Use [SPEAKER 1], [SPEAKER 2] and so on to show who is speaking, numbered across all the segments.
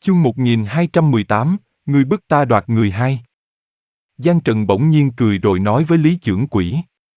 [SPEAKER 1] Chương 1218, ngươi bức ta đoạt người hai. Giang Trần bỗng nhiên cười rồi nói với Lý Chưởng Quỷ.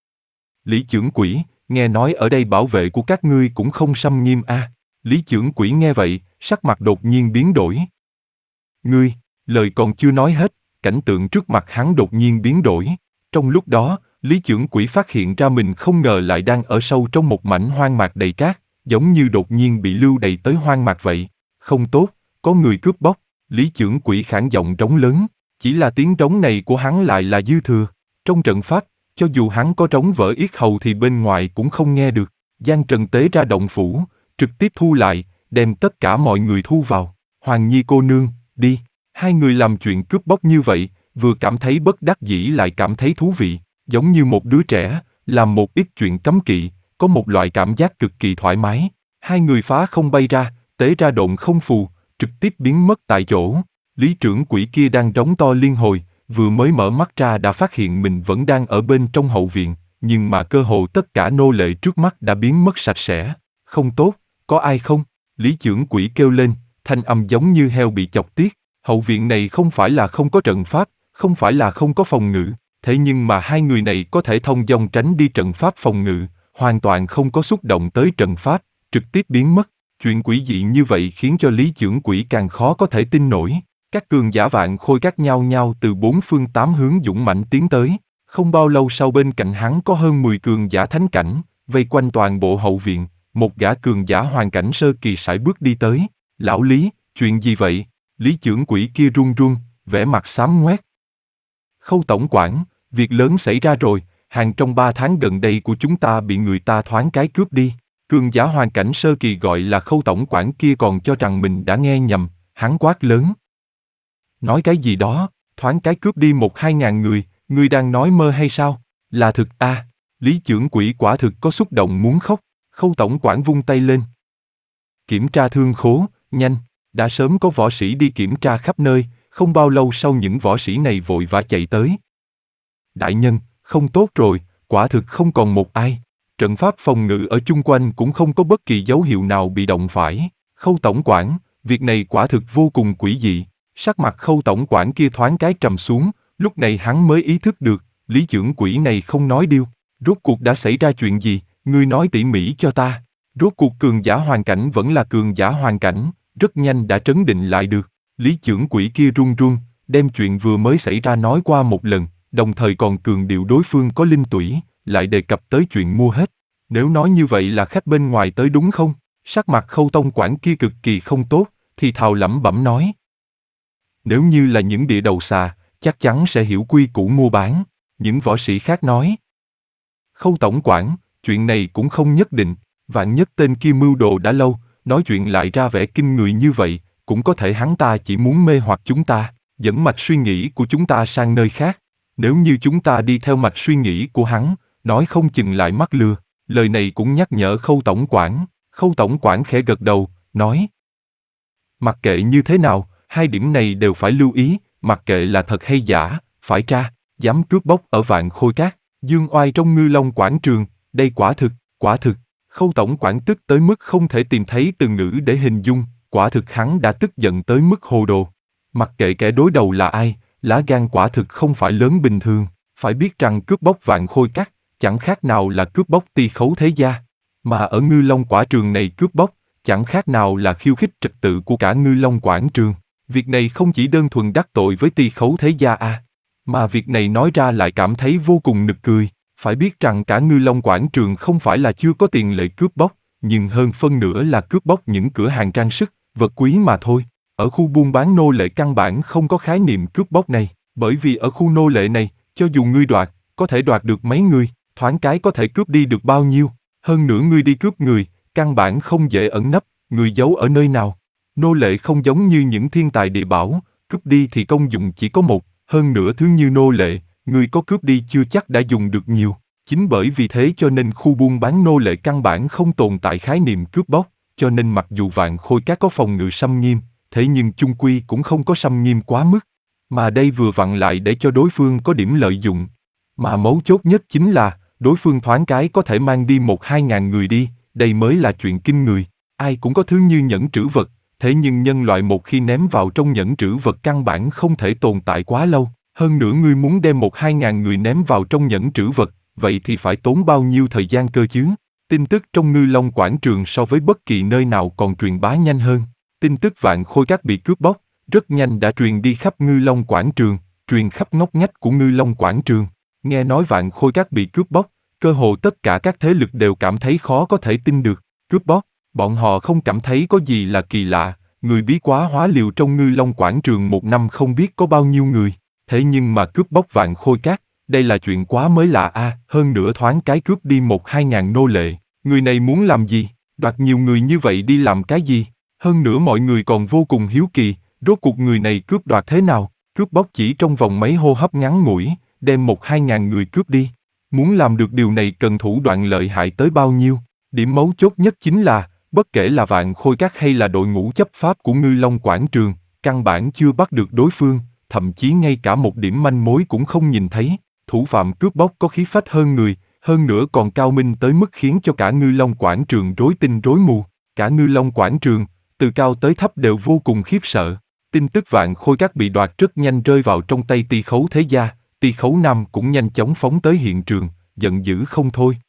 [SPEAKER 1] Lý Chưởng Quỷ, nghe nói ở đây bảo vệ của các ngươi cũng không xâm nghiêm a. Lý Chưởng Quỷ nghe vậy, sắc mặt đột nhiên biến đổi. Ngươi, lời còn chưa nói hết, cảnh tượng trước mặt hắn đột nhiên biến đổi. Trong lúc đó, Lý Chưởng Quỷ phát hiện ra mình không ngờ lại đang ở sâu trong một mảnh hoang mạc đầy cát, giống như đột nhiên bị lưu đày tới hoang mạc vậy. Không tốt, có người cướp bóc. Lý Chưởng Quỷ khản giọng trống lớn, chỉ là tiếng trống này của hắn lại là dư thừa. Trong trận pháp, cho dù hắn có trống vỡ yết hầu thì bên ngoài cũng không nghe được. Giang Trần tế ra động phủ, trực tiếp thu lại, đem tất cả mọi người thu vào. Hoàng Nhi cô nương, đi. Hai người làm chuyện cướp bóc như vậy, vừa cảm thấy bất đắc dĩ lại cảm thấy thú vị, giống như một đứa trẻ, làm một ít chuyện cấm kỵ, có một loại cảm giác cực kỳ thoải mái. Hai người phá không bay ra, tế ra độn không phù, trực tiếp biến mất tại chỗ. Lý Trưởng Quỷ kia đang trống to liên hồi, vừa mới mở mắt ra đã phát hiện mình vẫn đang ở bên trong hậu viện, nhưng mà cơ hồ tất cả nô lệ trước mắt đã biến mất sạch sẽ. Không tốt, có ai không? Lý Trưởng Quỷ kêu lên, thanh âm giống như heo bị chọc tiết. Hậu viện này không phải là không có trận pháp, không phải là không có phòng ngự, thế nhưng mà hai người này có thể thông dong tránh đi trận pháp phòng ngự, hoàn toàn không có xúc động tới trận pháp, trực tiếp biến mất. Chuyện quỷ dị như vậy khiến cho Lý Chưởng Quỷ càng khó có thể tin nổi. Các cường giả Vạn Khôi các nhau nhau từ bốn phương tám hướng dũng mãnh tiến tới. Không bao lâu sau bên cạnh hắn có hơn 10 cường giả thánh cảnh, vây quanh toàn bộ hậu viện. Một gã cường giả hoàn cảnh sơ kỳ sải bước đi tới. Lão Lý, chuyện gì vậy? Lý Chưởng Quỷ kia run run, vẻ mặt xám ngoét. Khâu tổng quản, việc lớn xảy ra rồi, hàng trong 3 tháng gần đây của chúng ta bị người ta thoáng cái cướp đi. Cường giả hoàn cảnh sơ kỳ gọi là Khâu tổng quản kia còn cho rằng mình đã nghe nhầm, hắn quát lớn. Nói cái gì đó, thoáng cái cướp đi 1-2 ngàn người, ngươi đang nói mơ hay sao? Là thực a. Lý Chưởng Quỷ quả thực có xúc động muốn khóc. Khâu tổng quản vung tay lên. Kiểm tra thương khố, nhanh. Đã sớm có võ sĩ đi kiểm tra khắp nơi, không bao lâu sau những võ sĩ này vội vã chạy tới. Đại nhân, không tốt rồi, quả thực không còn một ai. Trận pháp phòng ngự ở chung quanh cũng không có bất kỳ dấu hiệu nào bị động phải. Khâu tổng quản, việc này quả thực vô cùng quỷ dị. Sắc mặt Khâu tổng quản kia thoáng cái trầm xuống, lúc này hắn mới ý thức được, Lý Chưởng Quỷ này không nói điêu. Rốt cuộc đã xảy ra chuyện gì, ngươi nói tỉ mỉ cho ta. Rốt cuộc cường giả hoàn cảnh vẫn là cường giả hoàn cảnh, rất nhanh đã trấn định lại được. Lý Chưởng Quỷ kia run run, đem chuyện vừa mới xảy ra nói qua một lần, đồng thời còn cường điệu đối phương có linh tủy, lại đề cập tới chuyện mua hết. Nếu nói như vậy là khách bên ngoài tới đúng không? Sắc mặt Khâu tổng quản kia cực kỳ không tốt, thì thào lẩm bẩm nói. Nếu như là những địa đầu xà, chắc chắn sẽ hiểu quy củ mua bán. Những võ sĩ khác nói. Khâu tổng quản, chuyện này cũng không nhất định, vạn nhất tên kia mưu đồ đã lâu, nói chuyện lại ra vẻ kinh người như vậy, cũng có thể hắn ta chỉ muốn mê hoặc chúng ta, dẫn mạch suy nghĩ của chúng ta sang nơi khác. Nếu như chúng ta đi theo mạch suy nghĩ của hắn, nói không chừng lại mắc lừa. Lời này cũng nhắc nhở Khâu tổng quản. Khâu tổng quản khẽ gật đầu, nói. Mặc kệ như thế nào, hai điểm này đều phải lưu ý, mặc kệ là thật hay giả, phải tra, dám cướp bóc ở Vạn Khôi Các, dương oai trong Ngư Long quảng trường, đây quả thực. Khâu tổng quản tức tới mức không thể tìm thấy từ ngữ để hình dung, quả thực hắn đã tức giận tới mức hồ đồ. Mặc kệ kẻ đối đầu là ai, lá gan quả thực không phải lớn bình thường, phải biết rằng cướp bóc Vạn Khôi Các, chẳng khác nào là cướp bóc Ti Khấu thế gia. Mà ở Ngư Long quảng trường này cướp bóc, chẳng khác nào là khiêu khích trật tự của cả Ngư Long quảng trường. Việc này không chỉ đơn thuần đắc tội với Ti Khấu thế gia mà việc này nói ra lại cảm thấy vô cùng nực cười. Phải biết rằng cả Ngư Long quảng trường không phải là chưa có tiền lệ cướp bóc, nhưng hơn phân nửa là cướp bóc những cửa hàng trang sức, vật quý mà thôi. Ở khu buôn bán nô lệ căn bản không có khái niệm cướp bóc này, bởi vì ở khu nô lệ này, cho dù ngươi đoạt, có thể đoạt được mấy người, thoáng cái có thể cướp đi được bao nhiêu. Hơn nữa ngươi đi cướp người, căn bản không dễ ẩn nấp, người giấu ở nơi nào. Nô lệ không giống như những thiên tài địa bảo, cướp đi thì công dụng chỉ có một, hơn nữa thứ như nô lệ, người có cướp đi chưa chắc đã dùng được nhiều. Chính bởi vì thế cho nên khu buôn bán nô lệ căn bản không tồn tại khái niệm cướp bóc, cho nên mặc dù Vạn Khôi Các có phòng ngự xâm nghiêm, thế nhưng chung quy cũng không có xâm nghiêm quá mức. Mà đây vừa vặn lại để cho đối phương có điểm lợi dụng. Mà mấu chốt nhất chính là, đối phương thoáng cái có thể mang đi 1-2 ngàn người đi, đây mới là chuyện kinh người. Ai cũng có thứ như nhẫn trữ vật, Thế nhưng nhân loại một khi ném vào trong nhẫn trữ vật căn bản không thể tồn tại quá lâu. Hơn nữa ngươi muốn đem 1-2 ngàn người ném vào trong nhẫn trữ vật, vậy thì phải tốn bao nhiêu thời gian cơ chứ? Tin tức trong Ngư Long Quảng Trường so với bất kỳ nơi nào còn truyền bá nhanh hơn. Tin tức Vạn Khôi Các bị cướp bóc, rất nhanh đã truyền đi khắp Ngư Long Quảng Trường, truyền khắp ngóc ngách của Ngư Long Quảng Trường. Nghe nói Vạn Khôi Các bị cướp bóc, cơ hồ tất cả các thế lực đều cảm thấy khó có thể tin được. Cướp bóc, bọn họ không cảm thấy có gì là kỳ lạ, người bí quá hóa liều trong Ngư Long Quảng Trường một năm không biết có bao nhiêu người. Thế nhưng mà cướp bóc Vạn Khôi Các, đây là chuyện quá mới lạ a. Hơn nữa thoáng cái cướp đi 1-2 ngàn nô lệ, người này muốn làm gì, đoạt nhiều người như vậy đi làm cái gì? Hơn nữa mọi người còn vô cùng hiếu kỳ, rốt cuộc người này cướp đoạt thế nào? Cướp bóc chỉ trong vòng mấy hô hấp ngắn ngủi, đem 1-2 ngàn người cướp đi. Muốn làm được điều này cần thủ đoạn lợi hại tới bao nhiêu? Điểm mấu chốt nhất chính là, bất kể là Vạn Khôi Các hay là đội ngũ chấp pháp của Ngư Long Quảng Trường, căn bản chưa bắt được đối phương, thậm chí ngay cả một điểm manh mối cũng không nhìn thấy. Thủ phạm cướp bóc có khí phách hơn người, hơn nữa còn cao minh tới mức khiến cho cả Ngư Long Quảng Trường rối tinh rối mù. Cả Ngư Long Quảng Trường, từ cao tới thấp đều vô cùng khiếp sợ. Tin tức Vạn Khôi Các bị đoạt rất nhanh rơi vào trong tay Ti Khấu Thế Gia, Ti Khấu Nam cũng nhanh chóng phóng tới hiện trường, giận dữ không thôi.